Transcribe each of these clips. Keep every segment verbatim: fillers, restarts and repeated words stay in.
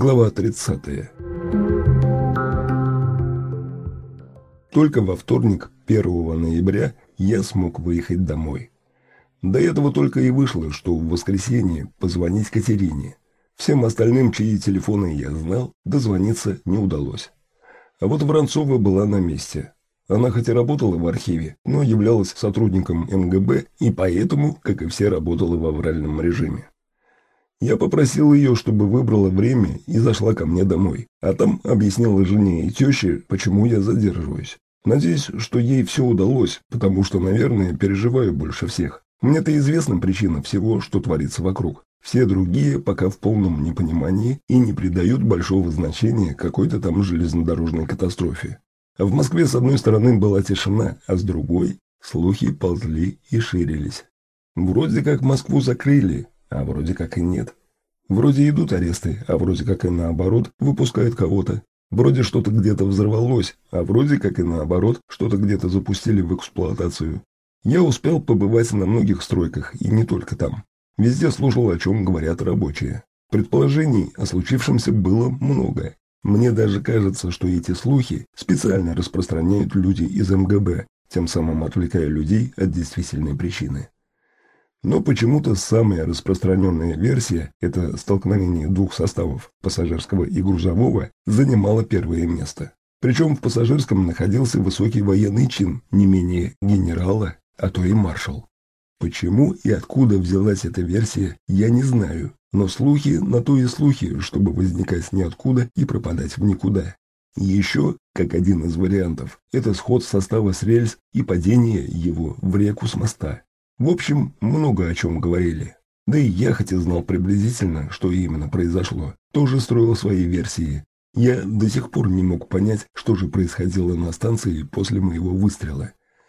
Глава тридцатая. Только во вторник, первого ноября, я смог выехать домой. До этого только и вышло, что в воскресенье позвонить Катерине. Всем остальным, чьи телефоны я знал, дозвониться не удалось. А вот Воронцова была на месте. Она хоть и работала в архиве, но являлась сотрудником эм гэ бэ и поэтому, как и все, работала в авральном режиме. Я попросил ее, чтобы выбрала время и зашла ко мне домой, а там объяснила жене и теще, почему я задерживаюсь. Надеюсь, что ей все удалось, потому что, наверное, переживаю больше всех. Мне-то известна причина всего, что творится вокруг. Все другие пока в полном непонимании и не придают большого значения какой-то там железнодорожной катастрофе. А в Москве с одной стороны была тишина, а с другой слухи ползли и ширились. Вроде как Москву закрыли, а вроде как и нет. Вроде идут аресты, а вроде как и наоборот выпускают кого-то. Вроде что-то где-то взорвалось, а вроде как и наоборот что-то где-то запустили в эксплуатацию. Я успел побывать на многих стройках, и не только там. Везде слушал, о чем говорят рабочие. Предположений о случившемся было много. Мне даже кажется, что эти слухи специально распространяют люди из эм гэ бэ, тем самым отвлекая людей от действительной причины. Но почему-то самая распространенная версия, это столкновение двух составов, пассажирского и грузового, занимала первое место. Причем в пассажирском находился высокий военный чин, не менее генерала, а то и маршал. Почему и откуда взялась эта версия, я не знаю, но слухи на то и слухи, чтобы возникать ниоткуда и пропадать в никуда. И еще, как один из вариантов, это сход состава с рельс и падение его в реку с моста. В общем, много о чем говорили. Да и я, хотя знал приблизительно, что именно произошло, тоже строил свои версии. Я до сих пор не мог понять, что же происходило на станции после моего выстрела.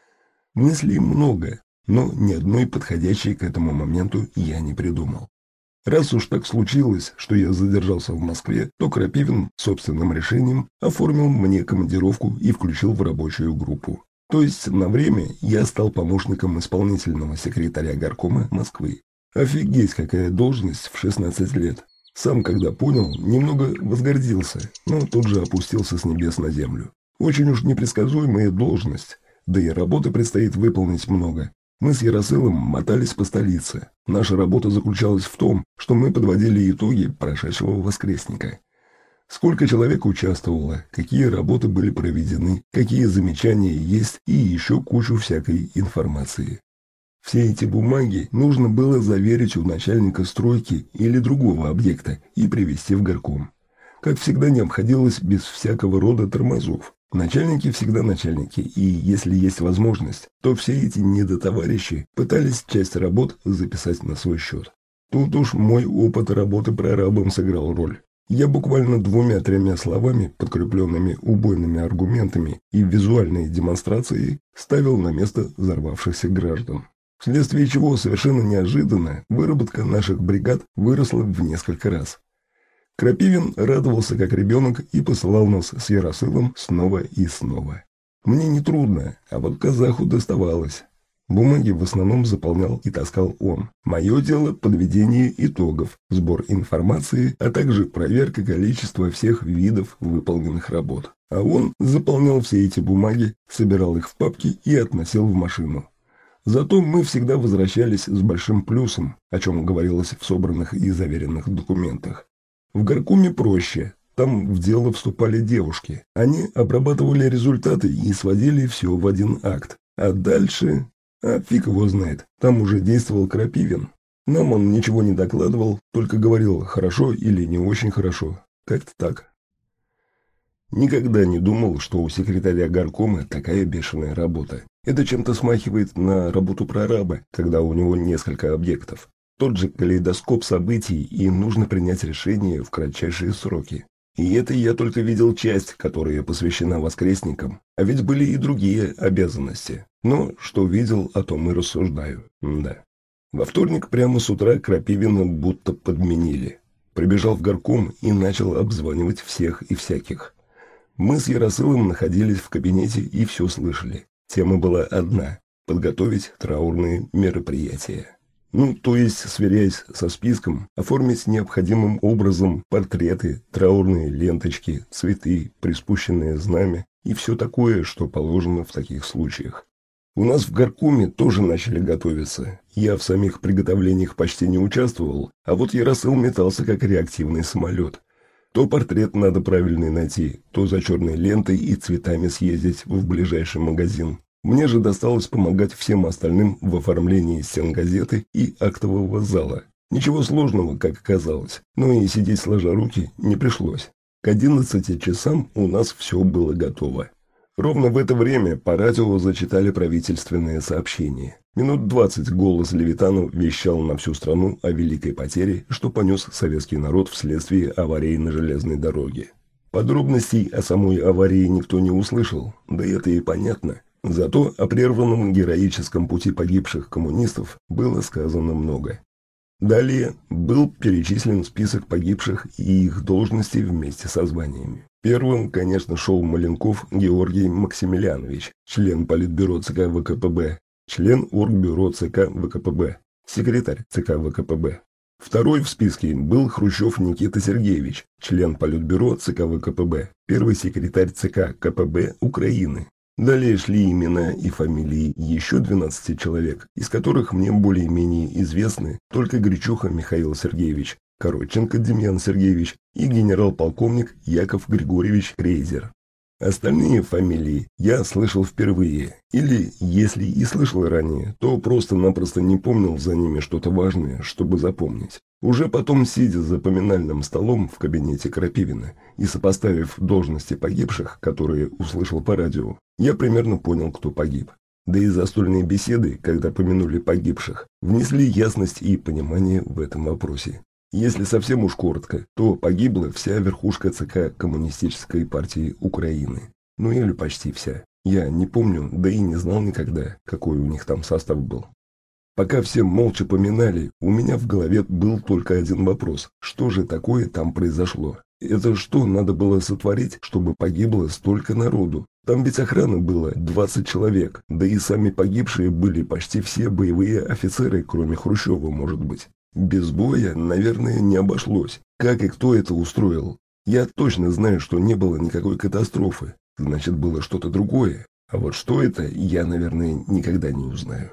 Мыслей много, но ни одной подходящей к этому моменту я не придумал. Раз уж так случилось, что я задержался в Москве, то Крапивин собственным решением оформил мне командировку и включил в рабочую группу. То есть на время я стал помощником исполнительного секретаря горкома Москвы. Офигеть, какая должность в шестнадцать лет. Сам, когда понял, немного возгордился, но тут же опустился с небес на землю. Очень уж непредсказуемая должность, да и работы предстоит выполнить много. Мы с Яросылом мотались по столице. Наша работа заключалась в том, что мы подводили итоги прошедшего воскресника. Сколько человек участвовало, какие работы были проведены, какие замечания есть и еще кучу всякой информации. Все эти бумаги нужно было заверить у начальника стройки или другого объекта и привезти в горком. Как всегда, не обходилось без всякого рода тормозов. Начальники всегда начальники, и если есть возможность, то все эти недотоварищи пытались часть работ записать на свой счет. Тут уж мой опыт работы прорабом сыграл роль. Я буквально двумя-тремя словами, подкрепленными убойными аргументами и визуальной демонстрацией, ставил на место взорвавшихся граждан. Вследствие чего совершенно неожиданно выработка наших бригад выросла в несколько раз. Крапивин радовался как ребенок и посылал нас с Яросылом снова и снова. Мне не трудно, а вот казаху доставалось. Бумаги в основном заполнял и таскал он. Мое дело – подведение итогов, сбор информации, а также проверка количества всех видов выполненных работ. А он заполнял все эти бумаги, собирал их в папки и относил в машину. Зато мы всегда возвращались с большим плюсом, о чем говорилось в собранных и заверенных документах. В горкоме проще. Там в дело вступали девушки. Они обрабатывали результаты и сводили все в один акт. А дальше... А фиг его знает, там уже действовал Крапивин. Нам он ничего не докладывал, только говорил хорошо или не очень хорошо. Как-то так. Никогда не думал, что у секретаря горкома такая бешеная работа. Это чем-то смахивает на работу прораба, когда у него несколько объектов. Тот же калейдоскоп событий, и им нужно принять решение в кратчайшие сроки. И это я только видел часть, которая посвящена воскресникам, а ведь были и другие обязанности. Но что видел, о том и рассуждаю. Да. Во вторник прямо с утра Крапивина будто подменили. Прибежал в горком и начал обзванивать всех и всяких. Мы с Яросылом находились в кабинете и все слышали. Тема была одна – подготовить траурные мероприятия. Ну, то есть, сверяясь со списком, оформить необходимым образом портреты, траурные ленточки, цветы, приспущенное знамя и все такое, что положено в таких случаях. У нас в горкоме тоже начали готовиться. Я в самих приготовлениях почти не участвовал, а вот Яросыл метался как реактивный самолет. То портрет надо правильный найти, то за черной лентой и цветами съездить в ближайший магазин. Мне же досталось помогать всем остальным в оформлении стен газеты и актового зала. Ничего сложного, как оказалось, но и сидеть сложа руки не пришлось. К одиннадцати часам у нас все было готово. Ровно в это время по радио зачитали правительственные сообщения. Минут двадцать голос Левитанов вещал на всю страну о великой потере, что понес советский народ вследствие аварии на железной дороге. Подробностей о самой аварии никто не услышал, да это и понятно. Зато о прерванном героическом пути погибших коммунистов было сказано много. Далее был перечислен список погибших и их должностей вместе со званиями. Первым, конечно, шел Маленков Георгий Максимилианович, член Политбюро ЦК ВКПБ, член Оргбюро ЦК ВКПБ, секретарь ЦК ВКПБ. Второй в списке был Хрущев Никита Сергеевич, член Политбюро ЦК ВКПБ, первый секретарь ЦК КПБ Украины. Далее шли имена и фамилии еще двенадцати человек, из которых мне более-менее известны только Гречуха Михаил Сергеевич, Коротченко Демьян Сергеевич и генерал-полковник Яков Григорьевич Крейзер. Остальные фамилии я слышал впервые, или, если и слышал ранее, то просто-напросто не помнил за ними что-то важное, чтобы запомнить. Уже потом, сидя за поминальным столом в кабинете Крапивина и сопоставив должности погибших, которые услышал по радио, я примерно понял, кто погиб. Да и застольные беседы, когда помянули погибших, внесли ясность и понимание в этом вопросе. Если совсем уж коротко, то погибла вся верхушка ЦК Коммунистической партии Украины. Ну или почти вся. Я не помню, да и не знал никогда, какой у них там состав был. Пока все молча поминали, у меня в голове был только один вопрос. Что же такое там произошло? Это что надо было сотворить, чтобы погибло столько народу? Там ведь охраны было двадцать человек, да и сами погибшие были почти все боевые офицеры, кроме Хрущева, может быть. Без боя, наверное, не обошлось. Как и кто это устроил? Я точно знаю, что не было никакой катастрофы. Значит, было что-то другое. А вот что это, я, наверное, никогда не узнаю.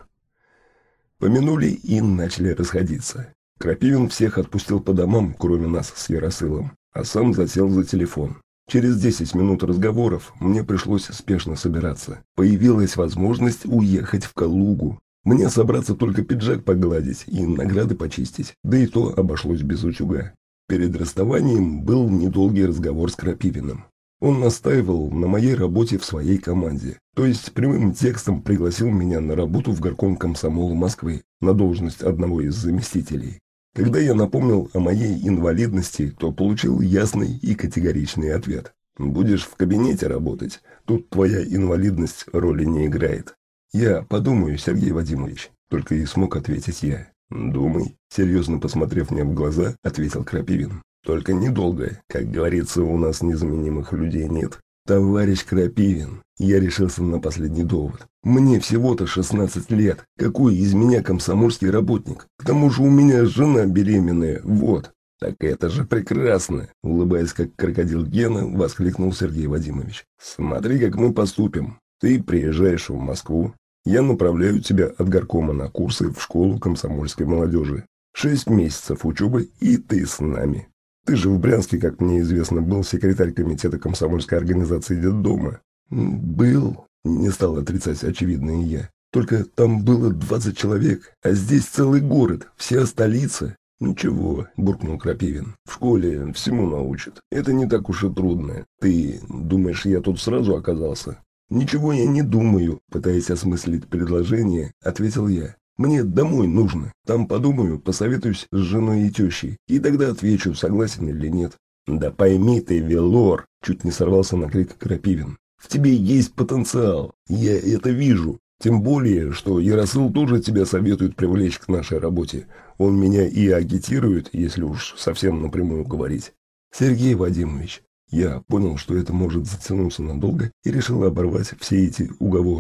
Помянули и начали расходиться. Крапивин всех отпустил по домам, кроме нас с Яросылом, а сам засел за телефон. Через десять минут разговоров мне пришлось спешно собираться. Появилась возможность уехать в Калугу. Мне собраться только пиджак погладить и награды почистить, да и то обошлось без утюга. Перед расставанием был недолгий разговор с Крапивиным. Он настаивал на моей работе в своей команде, то есть прямым текстом пригласил меня на работу в горком комсомола Москвы на должность одного из заместителей. Когда я напомнил о моей инвалидности, то получил ясный и категоричный ответ. «Будешь в кабинете работать, тут твоя инвалидность роли не играет». «Я подумаю, Сергей Вадимович», — только и смог ответить я. «Думай», — серьезно посмотрев мне в глаза, ответил Крапивин. «Только недолго, как говорится, у нас незаменимых людей нет». «Товарищ Крапивин», — я решился на последний довод. «Мне всего-то шестнадцать лет. Какой из меня комсомольский работник? К тому же у меня жена беременная, вот». «Так это же прекрасно!» — улыбаясь как крокодил Гена, воскликнул Сергей Вадимович. «Смотри, как мы поступим. Ты приезжаешь в Москву. Я направляю тебя от горкома на курсы в школу комсомольской молодежи. Шесть месяцев учебы, и ты с нами. Ты же в Брянске, как мне известно, был секретарь комитета комсомольской организации детдома». «Был», — не стал отрицать очевидное я. «Только там было двадцать человек, а здесь целый город, вся столица». «Ничего», — буркнул Крапивин. «В школе всему научат. Это не так уж и трудно. Ты думаешь, я тут сразу оказался?» «Ничего я не думаю», — пытаясь осмыслить предложение, ответил я. «Мне домой нужно. Там подумаю, посоветуюсь с женой и тещей, и тогда отвечу, согласен или нет». «Да пойми ты, Велор», — чуть не сорвался на крик Крапивин. «В тебе есть потенциал. Я это вижу. Тем более, что Яросыл тоже тебя советует привлечь к нашей работе. Он меня и агитирует, если уж совсем напрямую говорить». «Сергей Вадимович». Я понял, что это может затянуться надолго, и решил оборвать все эти уговоры.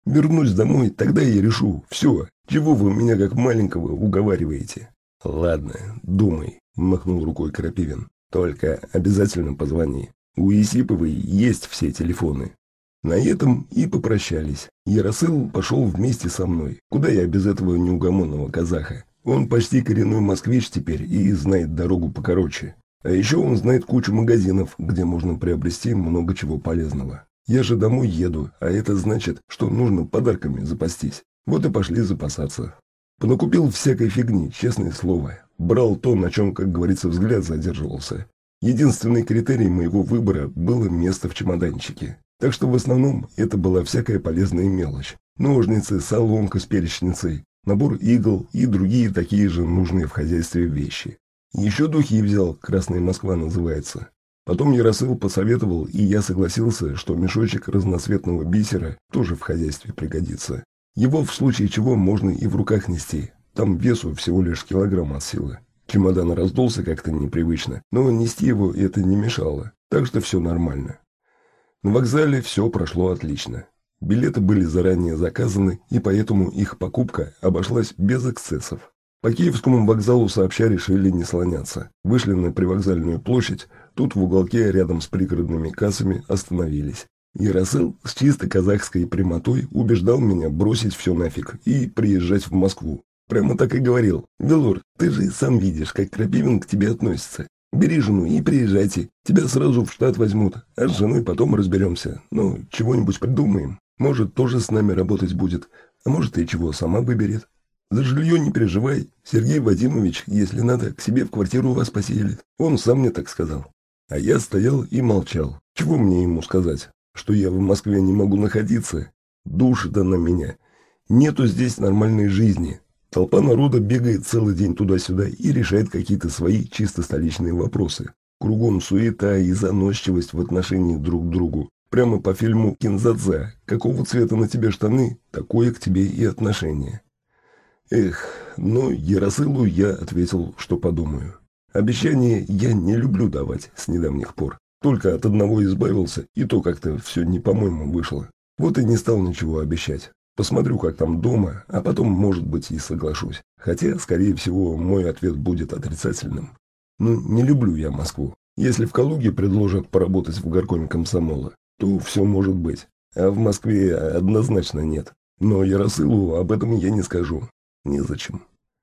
Вернусь домой, тогда я решу. Все. Чего вы меня как маленького уговариваете? Ладно, думай, махнул рукой Крапивин. Только обязательно позвони. У Есиповой есть все телефоны. На этом и попрощались. Яросыл пошел вместе со мной. Куда я без этого неугомонного казаха? Он почти коренной москвич теперь и знает дорогу покороче. А еще он знает кучу магазинов, где можно приобрести много чего полезного. Я же домой еду, а это значит, что нужно подарками запастись. Вот и пошли запасаться. Понакупил всякой фигни, честное слово. Брал то, на чем, как говорится, взгляд задерживался. Единственный критерий моего выбора было место в чемоданчике. Так что в основном это была всякая полезная мелочь. Ножницы, соломка с перечницей, набор игл и другие такие же нужные в хозяйстве вещи. Еще духи взял, «Красная Москва» называется. Потом Яросыл посоветовал, и я согласился, что мешочек разноцветного бисера тоже в хозяйстве пригодится. Его в случае чего можно и в руках нести, там весу всего лишь килограмм от силы. Чемодан раздулся как-то непривычно, но нести его это не мешало, так что все нормально. На вокзале все прошло отлично. Билеты были заранее заказаны, и поэтому их покупка обошлась без эксцессов. По Киевскому вокзалу сообща решили не слоняться. Вышли на привокзальную площадь, тут в уголке рядом с пригородными кассами остановились. Яросыл с чисто казахской прямотой убеждал меня бросить все нафиг и приезжать в Москву. Прямо так и говорил: «Велор, ты же сам видишь, как Крапивин к тебе относится. Бери жену и приезжайте, тебя сразу в штат возьмут, а с женой потом разберемся. Ну, чего-нибудь придумаем. Может, тоже с нами работать будет, а может и чего сама выберет. За жилье не переживай, Сергей Вадимович, если надо, к себе в квартиру вас поселит. Он сам мне так сказал». А я стоял и молчал. Чего мне ему сказать? Что я в Москве не могу находиться? Душит она меня. Нету здесь нормальной жизни. Толпа народа бегает целый день туда-сюда и решает какие-то свои чисто столичные вопросы. Кругом суета и заносчивость в отношении друг к другу. Прямо по фильму Кинзадзе. Какого цвета на тебе штаны, такое к тебе и отношение. Эх, но Яросылу я ответил, что подумаю. Обещания я не люблю давать с недавних пор. Только от одного избавился, и то как-то все не по-моему вышло. Вот и не стал ничего обещать. Посмотрю, как там дома, а потом, может быть, и соглашусь. Хотя, скорее всего, мой ответ будет отрицательным. Ну, не люблю я Москву. Если в Калуге предложат поработать в горкоме комсомола, то все может быть. А в Москве однозначно нет. Но Яросылу об этом я не скажу. Незачем.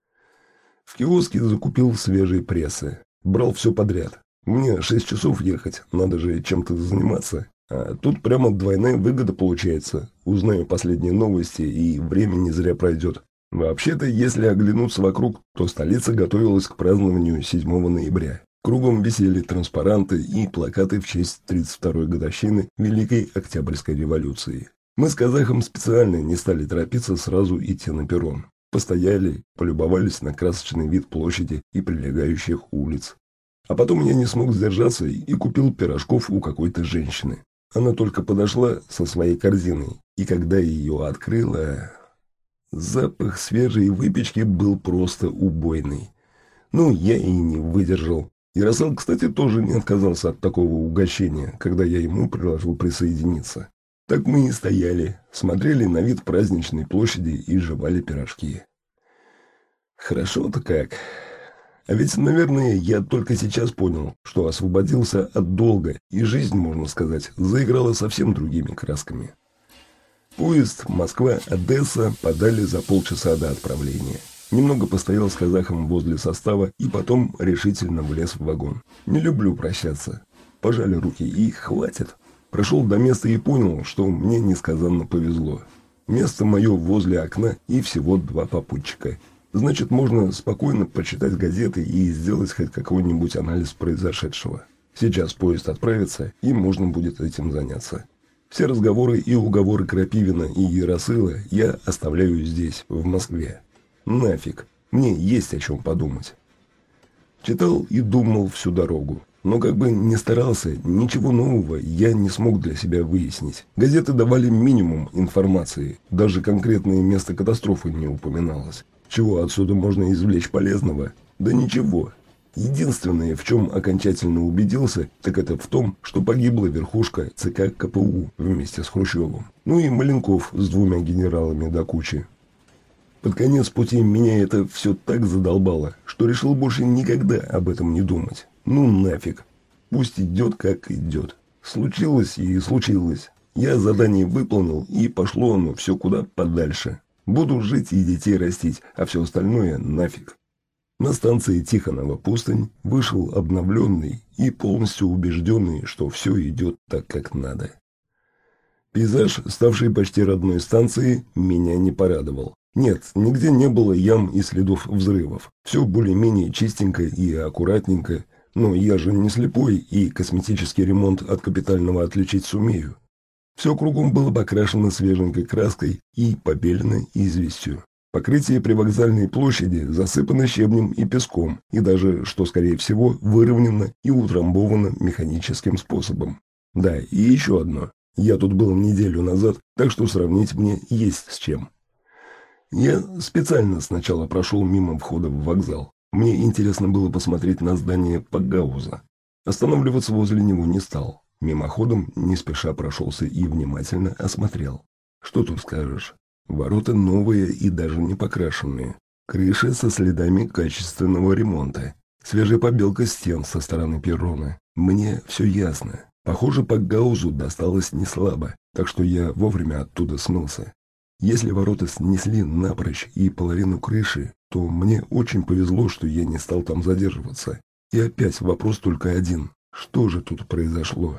В киоске закупил свежие прессы. Брал все подряд. Мне шесть часов ехать, надо же чем-то заниматься. А тут прямо двойная выгода получается. Узнаю последние новости, и время не зря пройдет. Вообще-то, если оглянуться вокруг, то столица готовилась к празднованию седьмого ноября. Кругом висели транспаранты и плакаты в честь тридцать второй годовщины Великой Октябрьской революции. Мы с казахом специально не стали торопиться сразу идти на перрон. Постояли, полюбовались на красочный вид площади и прилегающих улиц. А потом я не смог сдержаться и купил пирожков у какой-то женщины. Она только подошла со своей корзиной, и когда ее открыла, запах свежей выпечки был просто убойный. Ну, я и не выдержал. Яросыл, кстати, тоже не отказался от такого угощения, когда я ему предложил присоединиться. Так мы и стояли, смотрели на вид праздничной площади и жевали пирожки. Хорошо-то как. А ведь, наверное, я только сейчас понял, что освободился от долга, и жизнь, можно сказать, заиграла совсем другими красками. Поезд Москва-Одесса подали за полчаса до отправления. Немного постоял с казахом возле состава и потом решительно влез в вагон. Не люблю прощаться. Пожали руки и хватит. Прошел до места и понял, что мне несказанно повезло. Место мое возле окна и всего два попутчика. Значит, можно спокойно почитать газеты и сделать хоть какой-нибудь анализ произошедшего. Сейчас поезд отправится, и можно будет этим заняться. Все разговоры и уговоры Крапивина и Яросыла я оставляю здесь, в Москве. Нафиг, мне есть о чем подумать. Читал и думал всю дорогу. Но как бы ни старался, ничего нового я не смог для себя выяснить. Газеты давали минимум информации, даже конкретное место катастрофы не упоминалось. Чего отсюда можно извлечь полезного? Да ничего. Единственное, в чем окончательно убедился, так это в том, что погибла верхушка ЦК КПУ вместе с Хрущевым. Ну и Маленков с двумя генералами до кучи. Под конец пути меня это все так задолбало, что решил больше никогда об этом не думать. Ну нафиг. Пусть идет как идет. Случилось и случилось. Я задание выполнил, и пошло оно все куда подальше. Буду жить и детей растить, а все остальное нафиг. На станции Тихонова пустынь вышел обновленный и полностью убежденный, что все идет так, как надо. Пейзаж, ставший почти родной станцией, меня не порадовал. Нет, нигде не было ям и следов взрывов. Все более-менее чистенько и аккуратненько, но я же не слепой и косметический ремонт от капитального отличить сумею. Все кругом было покрашено свеженькой краской и побелено известью. Покрытие привокзальной площади засыпано щебнем и песком, и даже, что скорее всего, выровнено и утрамбовано механическим способом. Да, и еще одно. Я тут был неделю назад, так что сравнить мне есть с чем. Я специально сначала прошел мимо входа в вокзал. Мне интересно было посмотреть на здание Пакгауза. Останавливаться возле него не стал. Мимоходом не спеша прошелся и внимательно осмотрел. Что тут скажешь? Ворота новые и даже не покрашенные. Крыша со следами качественного ремонта. Свежая побелка стен со стороны перрона. Мне все ясно. Похоже, Пакгаузу досталось не слабо, так что я вовремя оттуда смылся. Если ворота снесли напрочь и половину крыши, то мне очень повезло, что я не стал там задерживаться. И опять вопрос только один. Что же тут произошло?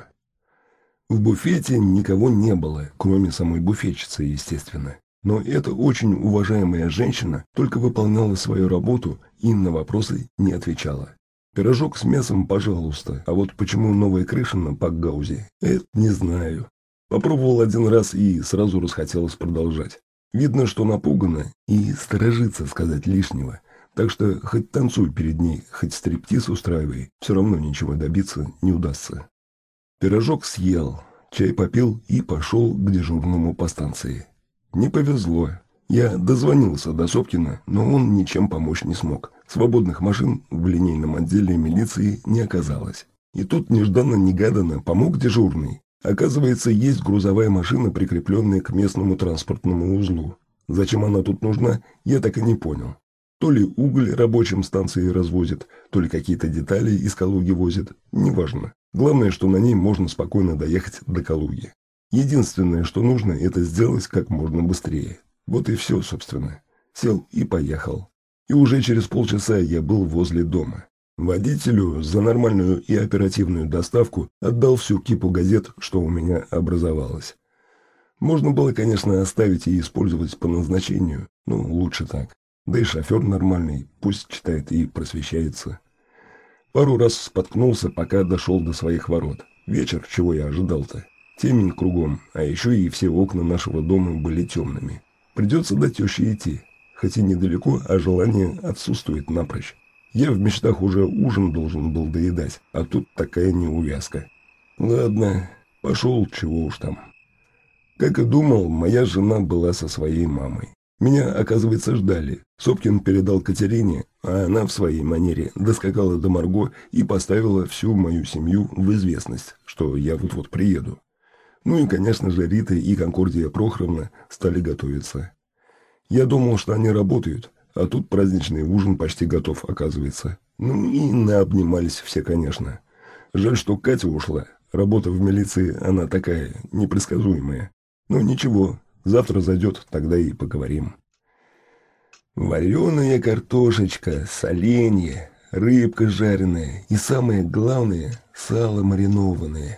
В буфете никого не было, кроме самой буфетчицы, естественно. Но эта очень уважаемая женщина только выполняла свою работу и на вопросы не отвечала. Пирожок с мясом, пожалуйста, а вот почему новая крыша на Пакгаузе, это не знаю. Попробовал один раз и сразу расхотелось продолжать. Видно, что напугана и сторожится сказать лишнего. Так что хоть танцуй перед ней, хоть стриптиз устраивай, все равно ничего добиться не удастся. Пирожок съел, чай попил и пошел к дежурному по станции. Не повезло. Я дозвонился до Сопкина, но он ничем помочь не смог. Свободных машин в линейном отделе милиции не оказалось. И тут нежданно-негаданно помог дежурный. Оказывается, есть грузовая машина, прикрепленная к местному транспортному узлу. Зачем она тут нужна, я так и не понял. То ли уголь рабочим станции развозит, то ли какие-то детали из Калуги возит. Неважно. Главное, что на ней можно спокойно доехать до Калуги. Единственное, что нужно, это сделать как можно быстрее. Вот и все, собственно. Сел и поехал. И уже через полчаса я был возле дома. Водителю за нормальную и оперативную доставку отдал всю кипу газет, что у меня образовалось. Можно было, конечно, оставить и использовать по назначению, но лучше так. Да и шофер нормальный, пусть читает и просвещается. Пару раз споткнулся, пока дошел до своих ворот. Вечер, чего я ожидал-то? Темень кругом, а еще и все окна нашего дома были темными. Придется до тещи идти, хоть и недалеко, а желание отсутствует напрочь. Я в мечтах уже ужин должен был доедать, а тут такая неувязка. Ладно, пошел, чего уж там. Как и думал, моя жена была со своей мамой. Меня, оказывается, ждали. Сопкин передал Катерине, а она в своей манере доскакала до Марго и поставила всю мою семью в известность, что я вот-вот приеду. Ну и, конечно же, Рита и Конкордия Прохоровна стали готовиться. Я думал, что они работают, а тут праздничный ужин почти готов, оказывается. Ну и наобнимались все, конечно. Жаль, что Катя ушла. Работа в милиции, она такая, непредсказуемая. Но ничего, завтра зайдет, тогда и поговорим. Вареная картошечка, соленье, рыбка жареная и, самое главное, сало маринованное.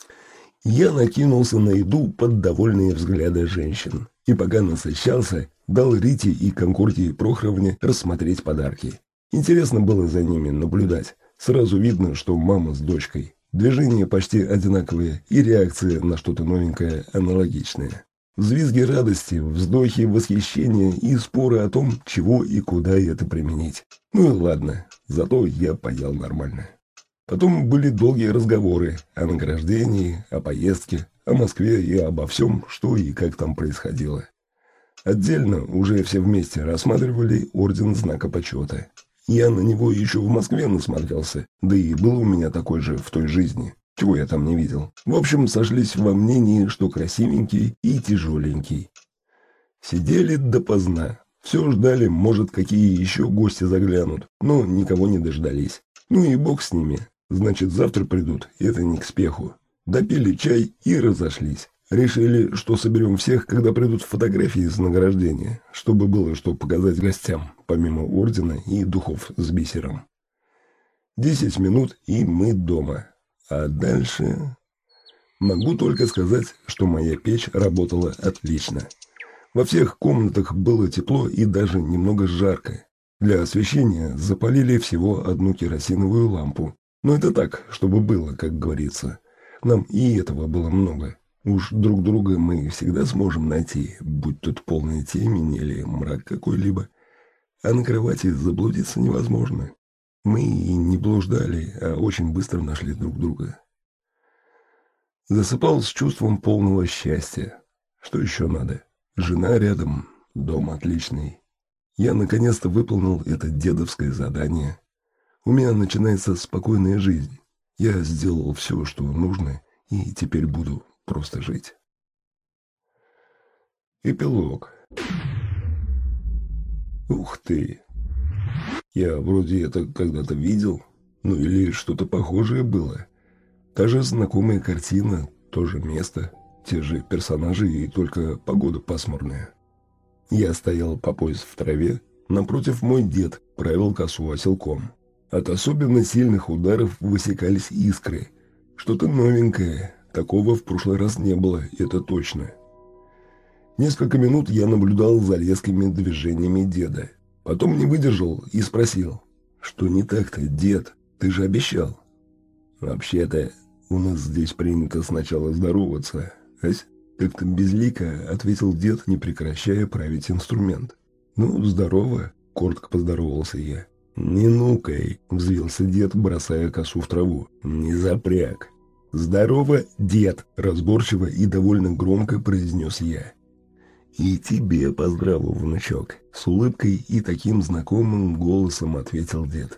Я накинулся на еду под довольные взгляды женщин. И пока насыщался, дал Рите и Конкордии Прохоровне рассмотреть подарки. Интересно было за ними наблюдать. Сразу видно, что мама с дочкой. Движения почти одинаковые и реакция на что-то новенькое аналогичная. Взвизги радости, вздохи восхищения и споры о том, чего и куда это применить. Ну и ладно, зато я поел нормально. Потом были долгие разговоры о награждении, о поездке, о Москве и обо всем, что и как там происходило. Отдельно уже все вместе рассматривали орден Знака Почета. Я на него еще в Москве насмотрелся, да и был у меня такой же в той жизни. Чего я там не видел. В общем, сошлись во мнении, что красивенький и тяжеленький. Сидели допоздна. Все ждали, может, какие еще гости заглянут, но никого не дождались. Ну и бог с ними. Значит, завтра придут, это не к спеху. Допили чай и разошлись. Решили, что соберем всех, когда придут фотографии с награждения, чтобы было что показать гостям, помимо ордена и духов с бисером. Десять минут, и мы дома. А дальше... Могу только сказать, что моя печь работала отлично. Во всех комнатах было тепло и даже немного жарко. Для освещения запалили всего одну керосиновую лампу. Но это так, чтобы было, как говорится. Нам и этого было много. Уж друг друга мы всегда сможем найти, будь тут полная темень или мрак какой-либо. А на кровати заблудиться невозможно. Мы и не блуждали, а очень быстро нашли друг друга. Засыпал с чувством полного счастья. Что еще надо? Жена рядом, дом отличный. Я наконец-то выполнил это дедовское задание. У меня начинается спокойная жизнь. Я сделал все, что нужно, и теперь буду просто жить. Эпилог. Ух ты! Я вроде это когда-то видел, ну или что-то похожее было. Та же знакомая картина, то же место, те же персонажи и только погода пасмурная. Я стоял по пояс в траве, напротив мой дед правил косу оселком. От особенно сильных ударов высекались искры. Что-то новенькое, такого в прошлый раз не было, это точно. Несколько минут я наблюдал за резкими движениями деда. Потом не выдержал и спросил: «Что не так-то, дед? Ты же обещал». «Вообще-то, у нас здесь принято сначала здороваться, ась?» Как-то безлико ответил дед, не прекращая править инструмент. «Ну, здорово», — коротко поздоровался я. «Не нукай», — взвился дед, бросая косу в траву. «Не запряг». «Здорово, дед», — разборчиво и довольно громко произнес я. «И тебе поздраву, внучок», — с улыбкой и таким знакомым голосом ответил дед.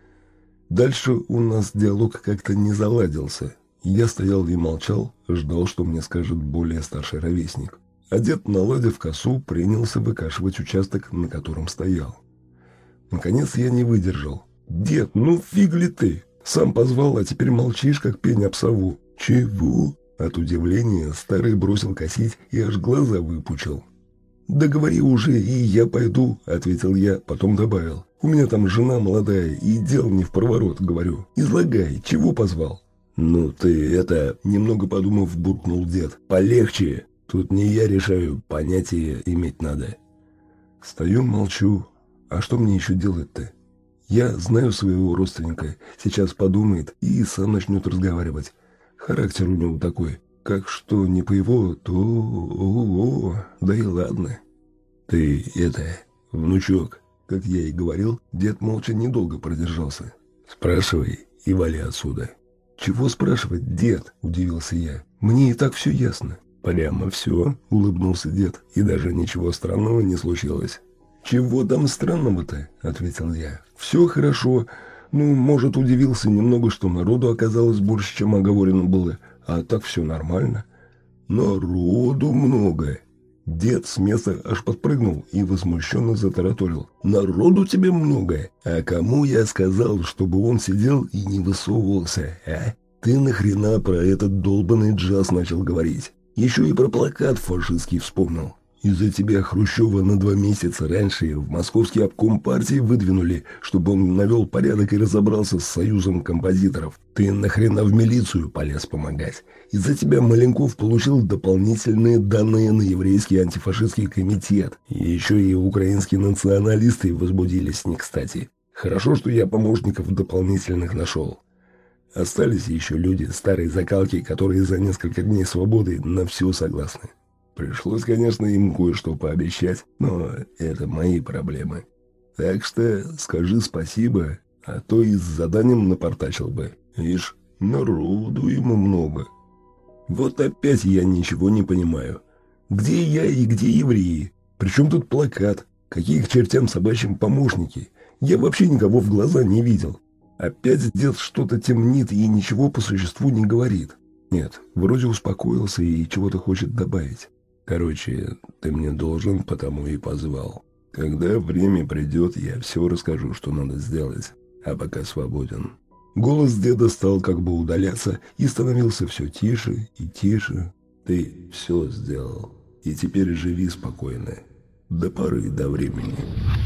Дальше у нас диалог как-то не заладился. Я стоял и молчал, ждал, что мне скажет более старший ровесник. А дед, наладив косу, принялся выкашивать участок, на котором стоял. Наконец я не выдержал. «Дед, ну фиг ли ты? Сам позвал, а теперь молчишь, как пень об сову». «Чего?» От удивления старый бросил косить и аж глаза выпучил. «Да говори уже, и я пойду», — ответил я, потом добавил. «У меня там жена молодая, и дел не в проворот, говорю. Излагай, чего позвал?» «Ну ты это...» — немного подумав, буркнул дед. «Полегче. Тут не я решаю, понятие иметь надо». Стою, молчу. А что мне еще делать-то? Я знаю своего родственника. Сейчас подумает и сам начнет разговаривать. Характер у него такой. Как что не по его, то... О-о-о, да и ладно. «Ты это... внучок...» Как я и говорил, дед молча недолго продержался. «Спрашивай и вали отсюда». «Чего спрашивать, дед?» – удивился я. «Мне и так все ясно». «Прямо все?» – улыбнулся дед. «И даже ничего странного не случилось». «Чего там странного-то?» – ответил я. «Все хорошо. Ну, может, удивился немного, что народу оказалось больше, чем оговорено было. А так все нормально». «Народу много». Дед с места аж подпрыгнул и возмущенно затараторил. «Народу тебе много? А кому я сказал, чтобы он сидел и не высовывался, а? Ты нахрена про этот долбанный джаз начал говорить? Еще и про плакат фашистский вспомнил. Из-за тебя Хрущева на два месяца раньше в московский обком партии выдвинули, чтобы он навел порядок и разобрался с союзом композиторов. Ты нахрена в милицию полез помогать? Из-за тебя Маленков получил дополнительные данные на еврейский антифашистский комитет. И еще и украинские националисты возбудились не кстати. Хорошо, что я помощников дополнительных нашел. Остались еще люди старой закалки, которые за несколько дней свободы на все согласны. Пришлось, конечно, им кое-что пообещать, но это мои проблемы. Так что скажи спасибо, а то и с заданием напортачил бы. Ишь, народу ему много. Вот опять я ничего не понимаю. Где я и где евреи? Причем тут плакат? Какие к чертям собачьим помощники? Я вообще никого в глаза не видел. Опять дед что-то темнит и ничего по существу не говорит. Нет, вроде успокоился и чего-то хочет добавить. Короче, ты мне должен, потому и позвал. Когда время придет, я все расскажу, что надо сделать. А пока свободен. Голос деда стал как бы удаляться и становился все тише и тише. Ты все сделал. И теперь живи спокойно. До поры до времени.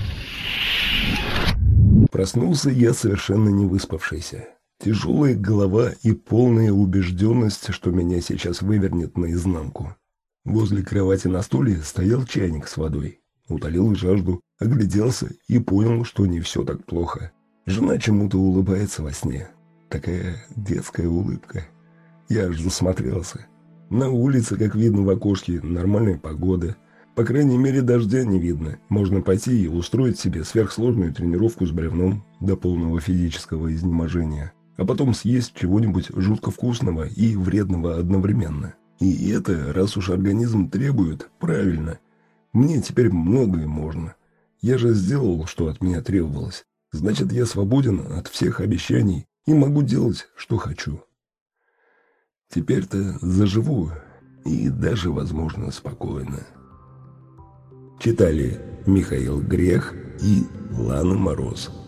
Проснулся я совершенно не выспавшийся. Тяжелая голова и полная убежденность, что меня сейчас вывернет наизнанку. Возле кровати на стуле стоял чайник с водой. Утолил жажду, огляделся и понял, что не все так плохо. Жена чему-то улыбается во сне. Такая детская улыбка. Я аж засмотрелся. На улице, как видно в окошке, нормальная погода. По крайней мере, дождя не видно. Можно пойти и устроить себе сверхсложную тренировку с бревном до полного физического изнеможения. А потом съесть чего-нибудь жутко вкусного и вредного одновременно. И это, раз уж организм требует, правильно. Мне теперь многое можно. Я же сделал, что от меня требовалось. Значит, я свободен от всех обещаний и могу делать, что хочу. Теперь-то заживу и даже, возможно, спокойно. Читали Михаил Грех и Лана Мороз.